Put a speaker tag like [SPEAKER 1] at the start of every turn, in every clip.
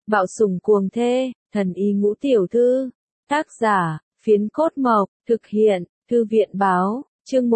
[SPEAKER 1] Bạo sủng cuồng thê, thần y ngũ tiểu thư. Tác giả, Phiến Cốt Mộc, thực hiện, Thư viện báo, chương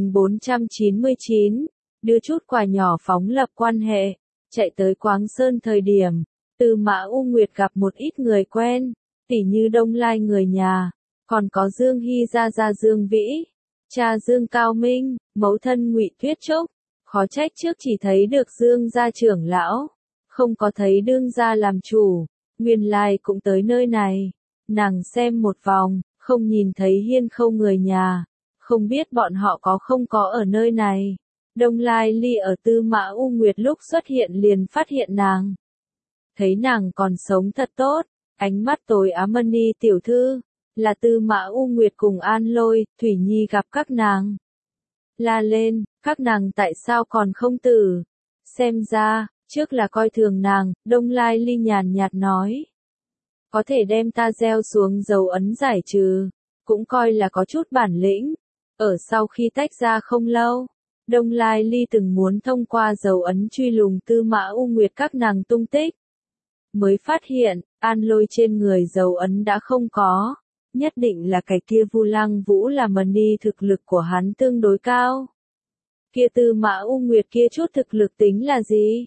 [SPEAKER 1] 1499, đưa chút quà nhỏ phóng lập quan hệ, chạy tới Quáng Sơn thời điểm, Tư Mã U Nguyệt gặp một ít người quen, tỉ như Đông Lai người nhà, còn có Dương Hy gia gia Dương Vĩ, cha Dương Cao Minh, mẫu thân Ngụy Tuyết Trúc, khó trách trước chỉ thấy được Dương gia trưởng lão, không có thấy đương gia làm chủ, nguyên lai cũng tới nơi này. Nàng xem một vòng, không nhìn thấy Hiên Khâu người nhà, không biết bọn họ có không có ở nơi này. Đông Lai Ly ở Tư Mã U Nguyệt lúc xuất hiện liền phát hiện nàng. Thấy nàng còn sống thật tốt, ánh mắt tối ám Mani tiểu thư, là Tư Mã U Nguyệt cùng An Lôi, Thủy Nhi gặp các nàng. La lên, các nàng tại sao còn không tử? Xem ra, trước là coi thường nàng, Đông Lai Ly nhàn nhạt nói. Có thể đem ta gieo xuống dấu ấn giải trừ, cũng coi là có chút bản lĩnh. Ở sau khi tách ra không lâu, Đông Lai Ly từng muốn thông qua dấu ấn truy lùng Tư Mã U Nguyệt các nàng tung tích. Mới phát hiện, An Lôi trên người dấu ấn đã không có, nhất định là cái kia Vu Lăng Vũ là Mani thực lực của hắn tương đối cao. Kia Tư Mã U Nguyệt kia chút thực lực tính là gì?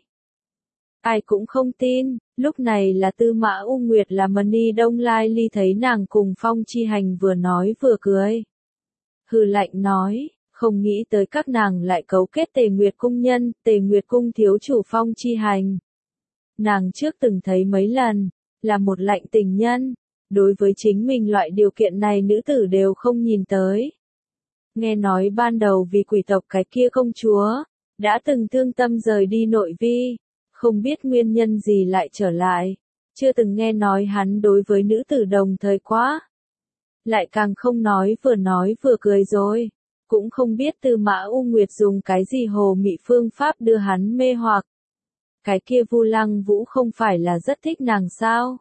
[SPEAKER 1] Ai cũng không tin, lúc này là Tư Mã U Nguyệt là Mani. Đông Lai Ly thấy nàng cùng Phong Chi Hành vừa nói vừa cười. Hừ lạnh nói, không nghĩ tới các nàng lại cấu kết Tề Nguyệt Cung nhân, Tề Nguyệt Cung thiếu chủ Phong Chi Hành. Nàng trước từng thấy mấy lần, là một lạnh tình nhân, đối với chính mình loại điều kiện này nữ tử đều không nhìn tới. Nghe nói ban đầu vì quỷ tộc cái kia công chúa, đã từng thương tâm rời đi nội vi. Không biết nguyên nhân gì lại trở lại, chưa từng nghe nói hắn đối với nữ tử đồng thời quá. Lại càng không nói vừa cười rồi, cũng không biết Tư Mã U Nguyệt dùng cái gì hồ mị phương pháp đưa hắn mê hoặc. Cái kia Vu Lăng Vũ không phải là rất thích nàng sao?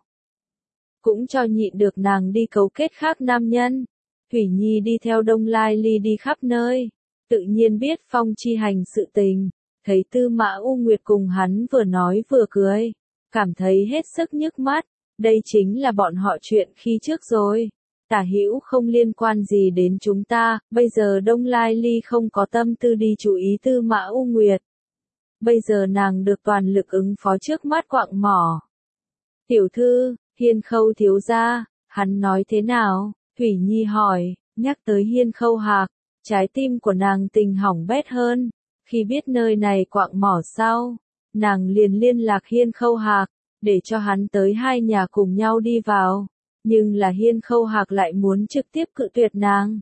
[SPEAKER 1] Cũng cho nhịn được nàng đi cấu kết khác nam nhân. Thủy Nhi đi theo Đông Lai Ly đi khắp nơi, tự nhiên biết Phong Chi Hành sự tình. Thấy Tư Mã U Nguyệt cùng hắn vừa nói vừa cười, cảm thấy hết sức nhức mắt, đây chính là bọn họ chuyện khi trước rồi. Tả hữu không liên quan gì đến chúng ta, bây giờ Đông Lai Ly không có tâm tư đi chú ý Tư Mã U Nguyệt. Bây giờ nàng được toàn lực ứng phó trước mắt quạng mỏ. Tiểu thư, Hiên Khâu thiếu gia, hắn nói thế nào? Thủy Nhi hỏi, nhắc tới Hiên Khâu Hạc, trái tim của nàng tình hỏng bét hơn. Khi biết nơi này quạng mỏ sau, nàng liền liên lạc Hiên Khâu Hạc, để cho hắn tới hai nhà cùng nhau đi vào. Nhưng là Hiên Khâu Hạc lại muốn trực tiếp cự tuyệt nàng.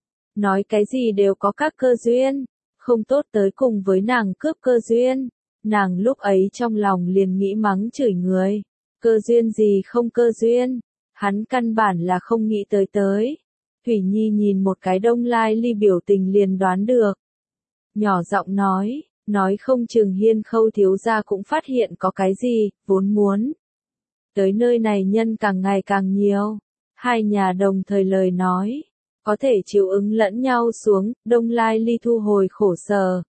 [SPEAKER 1] Nói cái gì đều có các cơ duyên, không tốt tới cùng với nàng cướp cơ duyên. Nàng lúc ấy trong lòng liền nghĩ mắng chửi người. Cơ duyên gì không cơ duyên, hắn căn bản là không nghĩ tới. Thủy Nhi nhìn một cái Đông Lai Ly biểu tình liền đoán được. Nhỏ giọng nói không chừng Hiên Khâu thiếu gia cũng phát hiện có cái gì, vốn muốn. Tới nơi này nhân càng ngày càng nhiều, hai nhà đồng thời lời nói, có thể chịu ứng lẫn nhau xuống, Đông Lai Ly thu hồi khổ sở.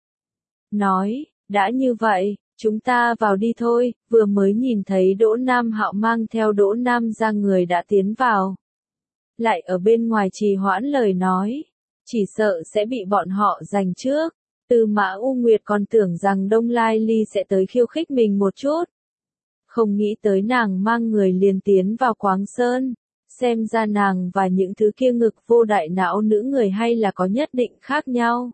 [SPEAKER 1] Nói, đã như vậy, chúng ta vào đi thôi, vừa mới nhìn thấy Đỗ Nam Hạo mang theo Đỗ Nam ra người đã tiến vào. Lại ở bên ngoài trì hoãn lời nói, chỉ sợ sẽ bị bọn họ giành trước. Tư Mã U Nguyệt còn tưởng rằng Đông Lai Ly sẽ tới khiêu khích mình một chút. Không nghĩ tới nàng mang người liền tiến vào Quáng Sơn. Xem ra nàng và những thứ kia ngực vô đại não nữ người hay là có nhất định khác nhau.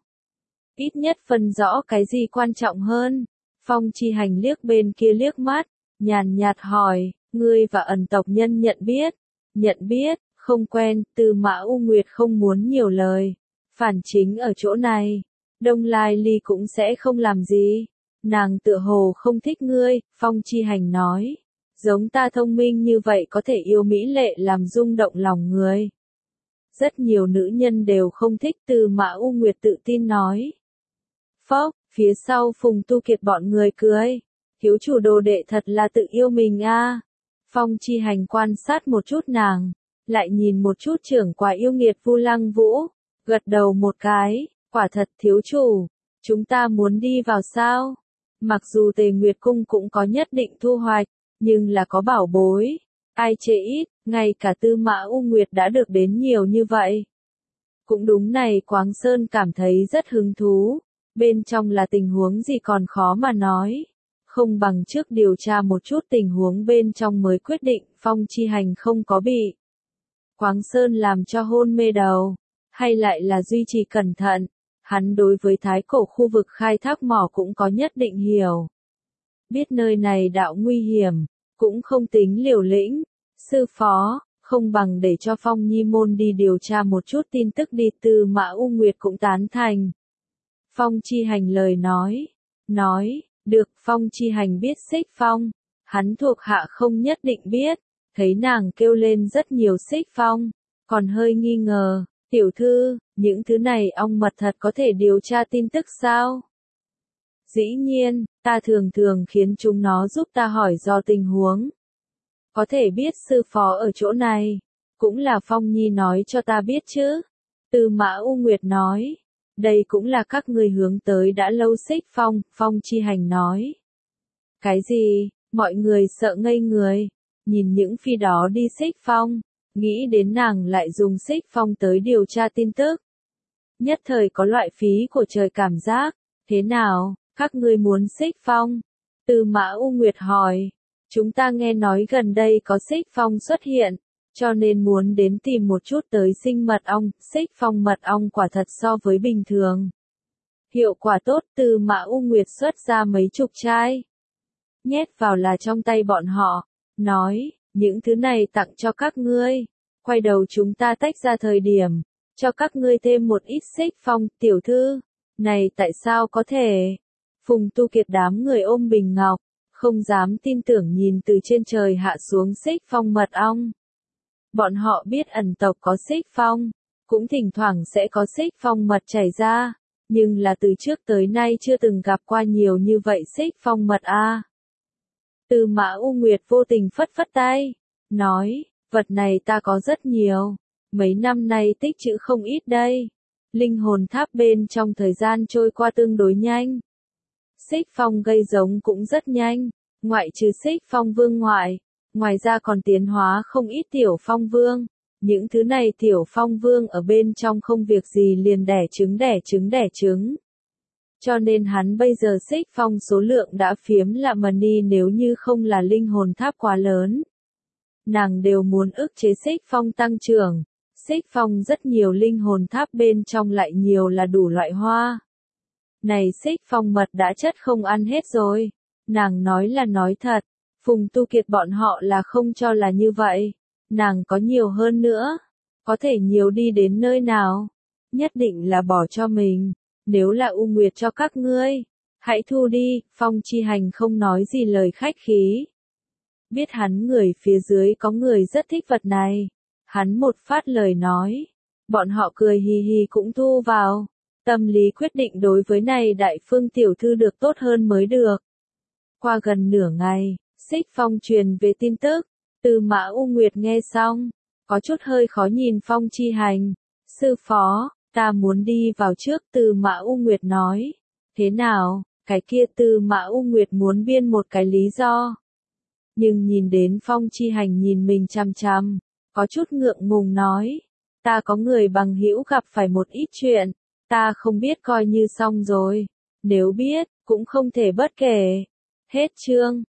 [SPEAKER 1] Ít nhất phân rõ cái gì quan trọng hơn. Phong Chi Hành liếc bên kia liếc mắt, nhàn nhạt hỏi, ngươi và ẩn tộc nhân nhận biết? Nhận biết, không quen, Tư Mã U Nguyệt không muốn nhiều lời. Phản chính ở chỗ này. Đông Lai Ly cũng sẽ không làm gì. Nàng tựa hồ không thích ngươi, Phong Chi Hành nói. Giống ta thông minh như vậy có thể yêu mỹ lệ làm rung động lòng người. Rất nhiều nữ nhân đều không thích. Tư Mã U Nguyệt tự tin nói. Phốc, phía sau Phùng Tu Kiệt bọn người cười. Thiếu chủ đồ đệ thật là tự yêu mình a. Phong Chi Hành quan sát một chút nàng, lại nhìn một chút trưởng quả yêu nghiệt Vu Lăng Vũ, gật đầu một cái. Quả thật thiếu chủ, chúng ta muốn đi vào sao? Mặc dù Tề Nguyệt Cung cũng có nhất định thu hoạch, nhưng là có bảo bối, ai chê ít, ngay cả Tư Mã U Nguyệt đã được đến nhiều như vậy. Cũng đúng này, Quáng Sơn cảm thấy rất hứng thú, bên trong là tình huống gì còn khó mà nói. Không bằng trước điều tra một chút tình huống bên trong mới quyết định Phong Chi Hành không có bị Quáng Sơn làm cho hôn mê đầu, hay lại là duy trì cẩn thận. Hắn đối với thái cổ khu vực khai thác mỏ cũng có nhất định hiểu. Biết nơi này đạo nguy hiểm, cũng không tính liều lĩnh. Sư phó, không bằng để cho Phong Nhi môn đi điều tra một chút tin tức đi. Tư Mã U Nguyệt cũng tán thành. Phong Chi Hành lời nói, được. Phong Chi Hành biết Xích Phong, hắn thuộc hạ không nhất định biết. Thấy nàng kêu lên rất nhiều Xích Phong, còn hơi nghi ngờ, tiểu thư, những thứ này ong mật thật có thể điều tra tin tức sao? Dĩ nhiên, ta thường thường khiến chúng nó giúp ta hỏi do tình huống. Có thể biết sư phó ở chỗ này, cũng là Phong Nhi nói cho ta biết chứ. Tư Mã U Nguyệt nói, đây cũng là các người hướng tới đã lâu. Xích Phong, Phong Chi Hành nói. Cái gì, mọi người sợ ngây người, nhìn những phi đó đi Xích Phong, nghĩ đến nàng lại dùng Xích Phong tới điều tra tin tức. Nhất thời có loại phí của trời cảm giác, thế nào, các ngươi muốn Xích Phong? Tư Mã U Nguyệt hỏi, chúng ta nghe nói gần đây có Xích Phong xuất hiện, cho nên muốn đến tìm một chút tới sinh mật ong. Xích Phong mật ong quả thật so với bình thường. Hiệu quả tốt. Tư Mã U Nguyệt xuất ra mấy chục chai, nhét vào là trong tay bọn họ, nói, những thứ này tặng cho các ngươi, quay đầu chúng ta tách ra thời điểm, cho các ngươi thêm một ít Xích Phong. Tiểu thư, này tại sao có thể? Phùng Tu Kiệt đám người ôm bình ngọc, không dám tin tưởng nhìn từ trên trời hạ xuống Xích Phong mật ong. Bọn họ biết ẩn tộc có Xích Phong, cũng thỉnh thoảng sẽ có Xích Phong mật chảy ra, nhưng là từ trước tới nay chưa từng gặp qua nhiều như vậy Xích Phong mật a. Tư Mã U Nguyệt vô tình phất phất tay, nói, vật này ta có rất nhiều, mấy năm nay tích trữ không ít đây. Linh hồn tháp bên trong thời gian trôi qua tương đối nhanh. Xích Phong gây giống cũng rất nhanh, ngoại trừ Xích Phong Vương ngoài ra còn tiến hóa không ít Tiểu Phong Vương. Những thứ này Tiểu Phong Vương ở bên trong không việc gì liền đẻ trứng. Cho nên hắn bây giờ Xích Phong số lượng đã phiếm là money, nếu như không là linh hồn tháp quá lớn. Nàng đều muốn ức chế Xích Phong tăng trưởng. Xích Phong rất nhiều, linh hồn tháp bên trong lại nhiều là đủ loại hoa. Này Xích Phong mật đã chất không ăn hết rồi. Nàng nói là nói thật. Phùng Tu Kiệt bọn họ là không cho là như vậy. Nàng có nhiều hơn nữa. Có thể nhiều đi đến nơi nào? Nhất định là bỏ cho mình. Nếu là U Nguyệt cho các ngươi, hãy thu đi. Phong Chi Hành không nói gì lời khách khí. Biết hắn người phía dưới có người rất thích vật này. Hắn một phát lời nói. Bọn họ cười hì hì cũng thu vào. Tâm lý quyết định đối với này Đại Phương tiểu thư được tốt hơn mới được. Qua gần nửa ngày, Xích Phong truyền về tin tức. Tư Mã U Nguyệt nghe xong, có chút hơi khó nhìn Phong Chi Hành. Sư phó, ta muốn đi vào trước. Tư Mã U Nguyệt nói. Thế nào, cái kia? Tư Mã U Nguyệt muốn biên một cái lý do. Nhưng nhìn đến Phong Chi Hành nhìn mình chằm chằm, có chút ngượng ngùng nói. Ta có người bằng hữu gặp phải một ít chuyện, ta không biết coi như xong rồi. Nếu biết, cũng không thể bất kể. Hết chương.